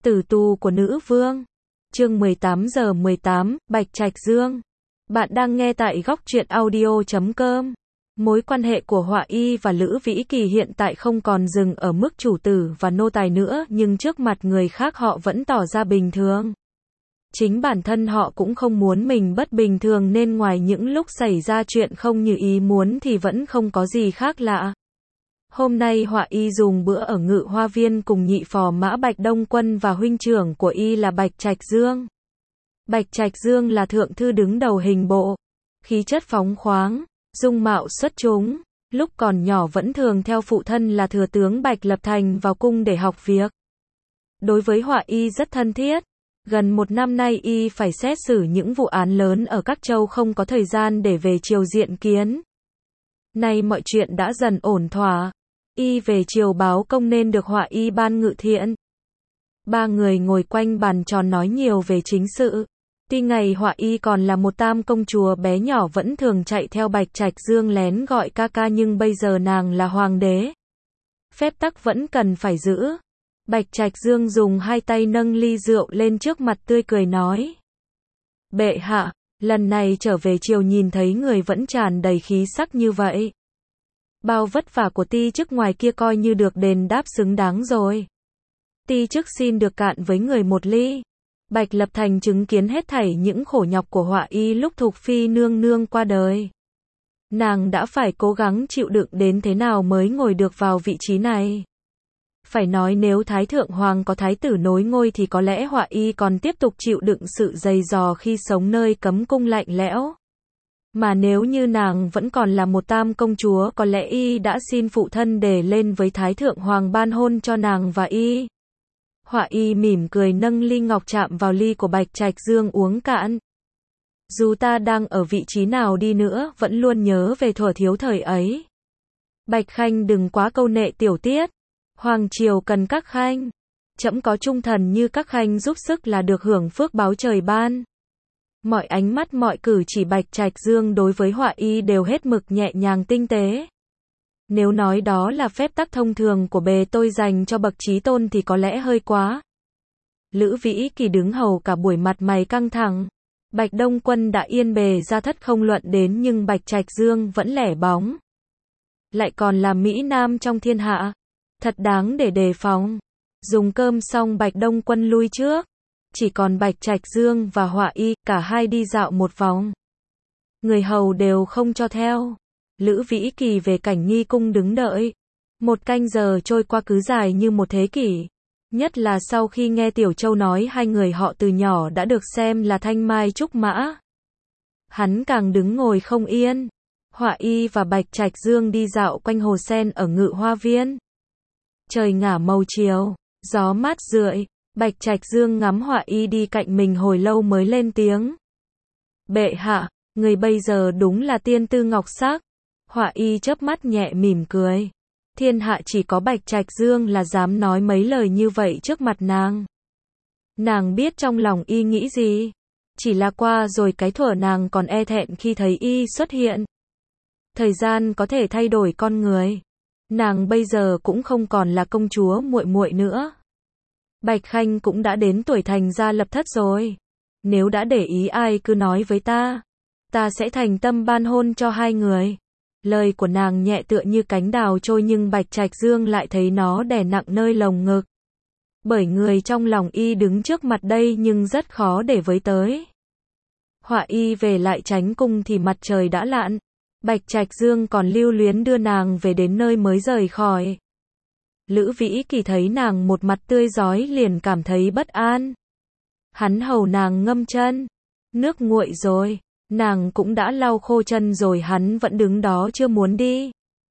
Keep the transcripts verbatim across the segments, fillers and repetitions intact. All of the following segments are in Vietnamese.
Tử tù của nữ vương. Chương mười tám giờ mười tám, Bạch Trạch Dương. Bạn đang nghe tại góc truyện audio chấm com. Mối quan hệ của Họa Y và Lữ Vĩ Kỳ hiện tại không còn dừng ở mức chủ tử và nô tài nữa, nhưng trước mặt người khác họ vẫn tỏ ra bình thường. Chính bản thân họ cũng không muốn mình bất bình thường nên ngoài những lúc xảy ra chuyện không như ý muốn thì vẫn không có gì khác lạ. Hôm nay Họa Y dùng bữa ở Ngự Hoa Viên cùng nhị phò mã Bạch Đông Quân và huynh trưởng của Y là Bạch Trạch Dương. Bạch Trạch Dương là thượng thư đứng đầu hình bộ, khí chất phóng khoáng, dung mạo xuất chúng, lúc còn nhỏ vẫn thường theo phụ thân là thừa tướng Bạch Lập Thành vào cung để học việc. Đối với Họa Y rất thân thiết. Gần một năm nay Y phải xét xử những vụ án lớn ở các châu không có thời gian để về triều diện kiến. Nay mọi chuyện đã dần ổn thỏa. Y về triều báo công nên được Họa Y ban ngự thiện. Ba người ngồi quanh bàn tròn nói nhiều về chính sự. Tuy ngày Họa Y còn là một tam công chúa bé nhỏ vẫn thường chạy theo Bạch Trạch Dương lén gọi ca ca, nhưng bây giờ nàng là hoàng đế. Phép tắc vẫn cần phải giữ. Bạch Trạch Dương dùng hai tay nâng ly rượu lên trước mặt tươi cười nói: Bệ hạ, lần này trở về triều nhìn thấy người vẫn tràn đầy khí sắc như vậy. Bao vất vả của ti chức ngoài kia coi như được đền đáp xứng đáng rồi. Ti chức xin được cạn với người một ly. Bạch Lập Thành chứng kiến hết thảy những khổ nhọc của Họa Y lúc Thục Phi nương nương qua đời. Nàng đã phải cố gắng chịu đựng đến thế nào mới ngồi được vào vị trí này. Phải nói nếu Thái Thượng Hoàng có thái tử nối ngôi thì có lẽ Họa Y còn tiếp tục chịu đựng sự dày dò khi sống nơi cấm cung lạnh lẽo. Mà nếu như nàng vẫn còn là một tam công chúa, có lẽ Y đã xin phụ thân để lên với Thái Thượng Hoàng ban hôn cho nàng và Y. Họa Y mỉm cười nâng ly ngọc chạm vào ly của Bạch Trạch Dương uống cạn. Dù ta đang ở vị trí nào đi nữa, vẫn luôn nhớ về thuở thiếu thời ấy. Bạch Khanh đừng quá câu nệ tiểu tiết. Hoàng triều cần các khanh. Trẫm có trung thần như các khanh giúp sức là được hưởng phước báo trời ban. Mọi ánh mắt mọi cử chỉ Bạch Trạch Dương đối với Họa Y đều hết mực nhẹ nhàng tinh tế. Nếu nói đó là phép tắc thông thường của bề tôi dành cho bậc chí tôn thì có lẽ hơi quá. Lữ Vĩ Kỳ đứng hầu cả buổi mặt mày căng thẳng. Bạch Đông Quân đã yên bề ra thất không luận đến, nhưng Bạch Trạch Dương vẫn lẻ bóng. Lại còn là Mỹ Nam trong thiên hạ. Thật đáng để đề phòng. Dùng cơm xong Bạch Đông Quân lui trước. Chỉ còn Bạch Trạch Dương và Họa Y, cả hai đi dạo một vòng. Người hầu đều không cho theo. Lữ Vĩ Kỳ về Cảnh Nghi cung đứng đợi. Một canh giờ trôi qua cứ dài như một thế kỷ. Nhất là sau khi nghe Tiểu Châu nói hai người họ từ nhỏ đã được xem là thanh mai trúc mã. Hắn càng đứng ngồi không yên. Họa Y và Bạch Trạch Dương đi dạo quanh hồ sen ở Ngự Hoa Viên. Trời ngả màu chiều, gió mát rượi. Bạch Trạch Dương ngắm Họa Y đi cạnh mình hồi lâu mới lên tiếng. Bệ hạ, người bây giờ đúng là tiên tư ngọc sắc. Họa Y chớp mắt nhẹ mỉm cười. Thiên hạ chỉ có Bạch Trạch Dương là dám nói mấy lời như vậy trước mặt nàng. Nàng biết trong lòng Y nghĩ gì. Chỉ là qua rồi cái thuở nàng còn e thẹn khi thấy Y xuất hiện. Thời gian có thể thay đổi con người. Nàng bây giờ cũng không còn là công chúa muội muội nữa. Bạch Khanh cũng đã đến tuổi thành gia lập thất rồi. Nếu đã để ý ai cứ nói với ta. Ta sẽ thành tâm ban hôn cho hai người. Lời của nàng nhẹ tựa như cánh đào trôi, nhưng Bạch Trạch Dương lại thấy nó đè nặng nơi lồng ngực. Bởi người trong lòng Y đứng trước mặt đây nhưng rất khó để với tới. Họa Y về lại Chánh cung thì mặt trời đã lặn. Bạch Trạch Dương còn lưu luyến đưa nàng về đến nơi mới rời khỏi. Lữ Vĩ Kỳ thấy nàng một mặt tươi rói liền cảm thấy bất an. Hắn hầu nàng ngâm chân. Nước nguội rồi. Nàng cũng đã lau khô chân rồi, hắn vẫn đứng đó chưa muốn đi.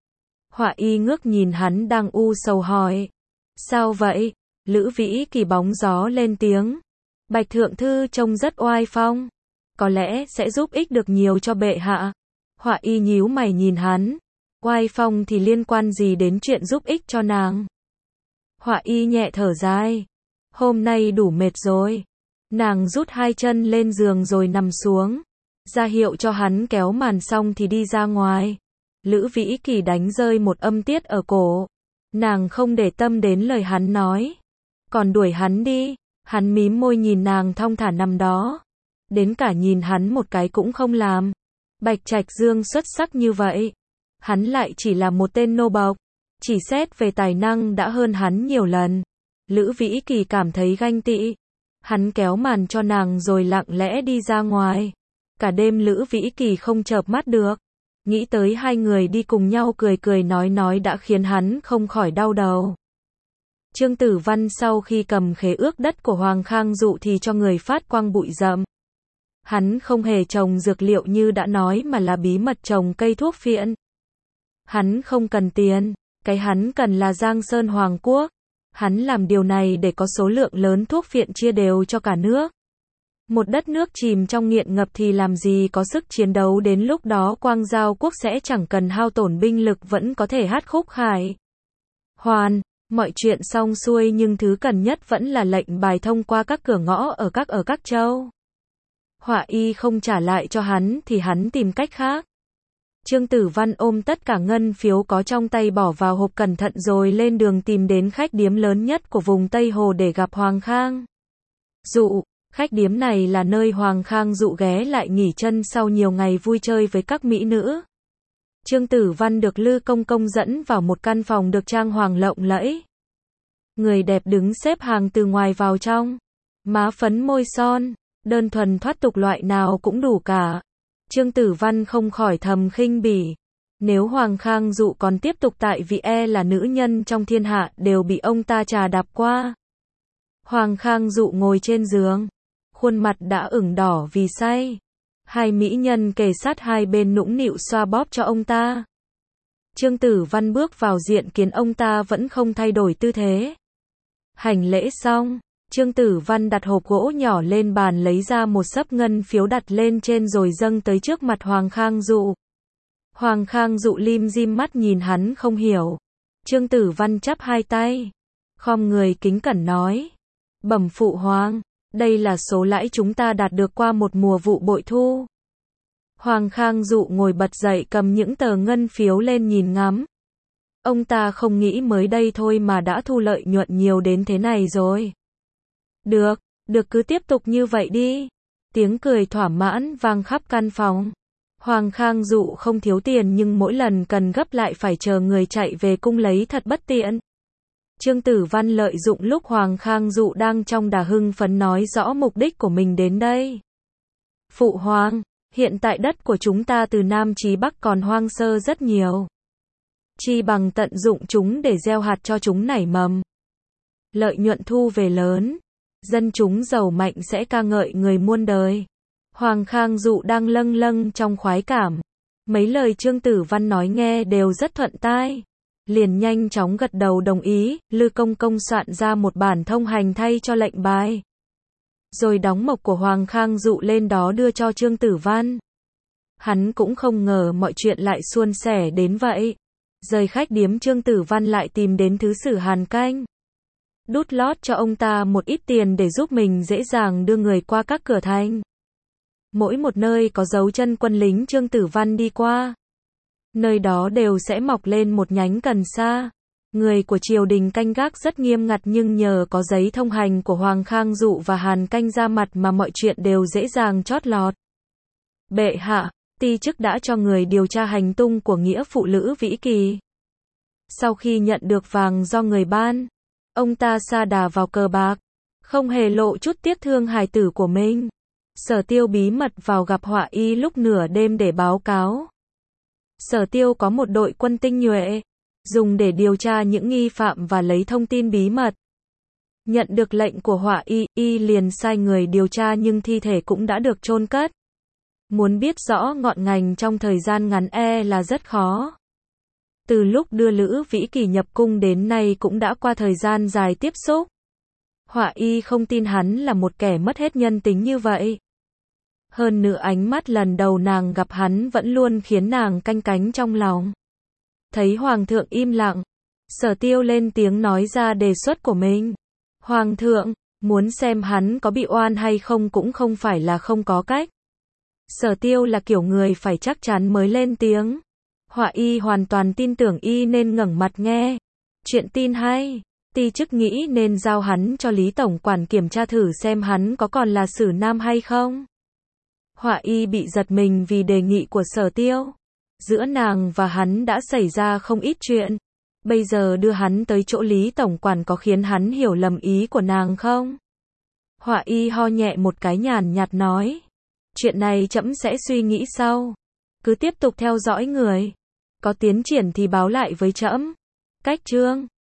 Họa Y ngước nhìn hắn đang u sầu hỏi. Sao vậy? Lữ Vĩ Kỳ bóng gió lên tiếng. Bạch thượng thư trông rất oai phong. Có lẽ sẽ giúp ích được nhiều cho bệ hạ. Họa Y nhíu mày nhìn hắn. Oai phong thì liên quan gì đến chuyện giúp ích cho nàng? Họa Y nhẹ thở dài. Hôm nay đủ mệt rồi. Nàng rút hai chân lên giường rồi nằm xuống. Ra hiệu cho hắn kéo màn xong thì đi ra ngoài. Lữ Vĩ Kỳ đánh rơi một âm tiết ở cổ. Nàng không để tâm đến lời hắn nói. Còn đuổi hắn đi. Hắn mím môi nhìn nàng thong thả nằm đó. Đến cả nhìn hắn một cái cũng không làm. Bạch Trạch Dương xuất sắc như vậy. Hắn lại chỉ là một tên nô bộc. Chỉ xét về tài năng đã hơn hắn nhiều lần. Lữ Vĩ Kỳ cảm thấy ganh tị. Hắn kéo màn cho nàng rồi lặng lẽ đi ra ngoài. Cả đêm Lữ Vĩ Kỳ không chợp mắt được. Nghĩ tới hai người đi cùng nhau cười cười nói nói đã khiến hắn không khỏi đau đầu. Trương Tử Văn sau khi cầm khế ước đất của Hoàng Khang Dụ thì cho người phát quang bụi rậm. Hắn không hề trồng dược liệu như đã nói mà là bí mật trồng cây thuốc phiện. Hắn không cần tiền, cái hắn cần là Giang Sơn Hoàng Quốc. Hắn làm điều này để có số lượng lớn thuốc phiện chia đều cho cả nước. Một đất nước chìm trong nghiện ngập thì làm gì có sức chiến đấu, đến lúc đó Quang Giao Quốc sẽ chẳng cần hao tổn binh lực vẫn có thể hát khúc khải hoàn. Mọi chuyện xong xuôi nhưng thứ cần nhất vẫn là lệnh bài thông qua các cửa ngõ ở các ở các châu. Họa y không trả lại cho hắn thì hắn tìm cách khác. Trương Tử Văn ôm tất cả ngân phiếu có trong tay bỏ vào hộp cẩn thận rồi lên đường tìm đến khách điếm lớn nhất của vùng Tây Hồ để gặp Hoàng Khang Dụ. Khách điếm này là nơi Hoàng Khang Dụ ghé lại nghỉ chân sau nhiều ngày vui chơi với các mỹ nữ. Trương Tử Văn được Lư Công Công dẫn vào một căn phòng được trang hoàng lộng lẫy. Người đẹp đứng xếp hàng từ ngoài vào trong. Má phấn môi son, đơn thuần thoát tục loại nào cũng đủ cả. Trương Tử Văn không khỏi thầm khinh bỉ. Nếu Hoàng Khang Dụ còn tiếp tục tại vị e là nữ nhân trong thiên hạ đều bị ông ta trà đạp qua. Hoàng Khang Dụ ngồi trên giường. Khuôn mặt đã ửng đỏ vì say. Hai mỹ nhân kề sát hai bên nũng nịu xoa bóp cho ông ta. Trương Tử Văn bước vào diện kiến ông ta vẫn không thay đổi tư thế. Hành lễ xong, Trương Tử Văn đặt hộp gỗ nhỏ lên bàn lấy ra một xấp ngân phiếu đặt lên trên rồi dâng tới trước mặt Hoàng Khang Dụ. Hoàng Khang Dụ lim dim mắt nhìn hắn không hiểu. Trương Tử Văn chắp hai tay, khom người kính cẩn nói: "Bẩm phụ hoàng, đây là số lãi chúng ta đạt được qua một mùa vụ bội thu." Hoàng Khang Dụ ngồi bật dậy cầm những tờ ngân phiếu lên nhìn ngắm. Ông ta không nghĩ mới đây thôi mà đã thu lợi nhuận nhiều đến thế này rồi. Được, được cứ tiếp tục như vậy đi. Tiếng cười thỏa mãn vang khắp căn phòng. Hoàng Khang Dụ không thiếu tiền nhưng mỗi lần cần gấp lại phải chờ người chạy về cung lấy thật bất tiện. Trương Tử Văn lợi dụng lúc Hoàng Khang Dụ đang trong đà hưng phấn nói rõ mục đích của mình đến đây. Phụ hoàng, hiện tại đất của chúng ta từ Nam chí Bắc còn hoang sơ rất nhiều. Chi bằng tận dụng chúng để gieo hạt cho chúng nảy mầm. Lợi nhuận thu về lớn, dân chúng giàu mạnh sẽ ca ngợi người muôn đời. Hoàng Khang Dụ đang lâng lâng trong khoái cảm. Mấy lời Trương Tử Văn nói nghe đều rất thuận tai. Liền nhanh chóng gật đầu đồng ý. Lư Công Công soạn ra một bản thông hành thay cho lệnh bài. Rồi đóng mộc của Hoàng Khang Dụ lên đó đưa cho Trương Tử Văn. Hắn cũng không ngờ mọi chuyện lại suôn sẻ đến vậy. Rời khách điếm, Trương Tử Văn lại tìm đến Thứ Sử Hàn Canh. Đút lót cho ông ta một ít tiền để giúp mình dễ dàng đưa người qua các cửa thành. Mỗi một nơi có dấu chân quân lính Trương Tử Văn đi qua, nơi đó đều sẽ mọc lên một nhánh cần sa. Người của triều đình canh gác rất nghiêm ngặt nhưng nhờ có giấy thông hành của Hoàng Khang Dụ và Hàn Canh ra mặt mà mọi chuyện đều dễ dàng chót lọt. Bệ hạ, ti chức đã cho người điều tra hành tung của nghĩa phụ Lữ Vĩ Kỳ. Sau khi nhận được vàng do người ban, ông ta sa đà vào cờ bạc, không hề lộ chút tiếc thương hài tử của mình. Sở Tiêu bí mật vào gặp Họa Y lúc nửa đêm để báo cáo. Sở Tiêu có một đội quân tinh nhuệ, dùng để điều tra những nghi phạm và lấy thông tin bí mật. Nhận được lệnh của Họa Y, Y liền sai người điều tra nhưng thi thể cũng đã được chôn cất. Muốn biết rõ ngọn ngành trong thời gian ngắn e là rất khó. Từ lúc đưa Lữ Vĩ Kỳ nhập cung đến nay cũng đã qua thời gian dài tiếp xúc. Họa Y không tin hắn là một kẻ mất hết nhân tính như vậy. Hơn nữa ánh mắt lần đầu nàng gặp hắn vẫn luôn khiến nàng canh cánh trong lòng. Thấy Hoàng thượng im lặng, Sở Tiêu lên tiếng nói ra đề xuất của mình. Hoàng thượng, muốn xem hắn có bị oan hay không cũng không phải là không có cách. Sở Tiêu là kiểu người phải chắc chắn mới lên tiếng. Họa Y hoàn toàn tin tưởng Y nên ngẩng mặt nghe. Chuyện tin hay. Ti chức nghĩ nên giao hắn cho Lý Tổng Quản kiểm tra thử xem hắn có còn là Sử Nam hay không. Họa y bị giật mình vì đề nghị của Sở Tiêu. Giữa nàng và hắn đã xảy ra không ít chuyện. Bây giờ đưa hắn tới chỗ Lý Tổng Quản có khiến hắn hiểu lầm ý của nàng không? Họa y ho nhẹ một cái nhàn nhạt nói. Chuyện này trẫm sẽ suy nghĩ sau. Cứ tiếp tục theo dõi người. Có tiến triển thì báo lại với trẫm. Cách chương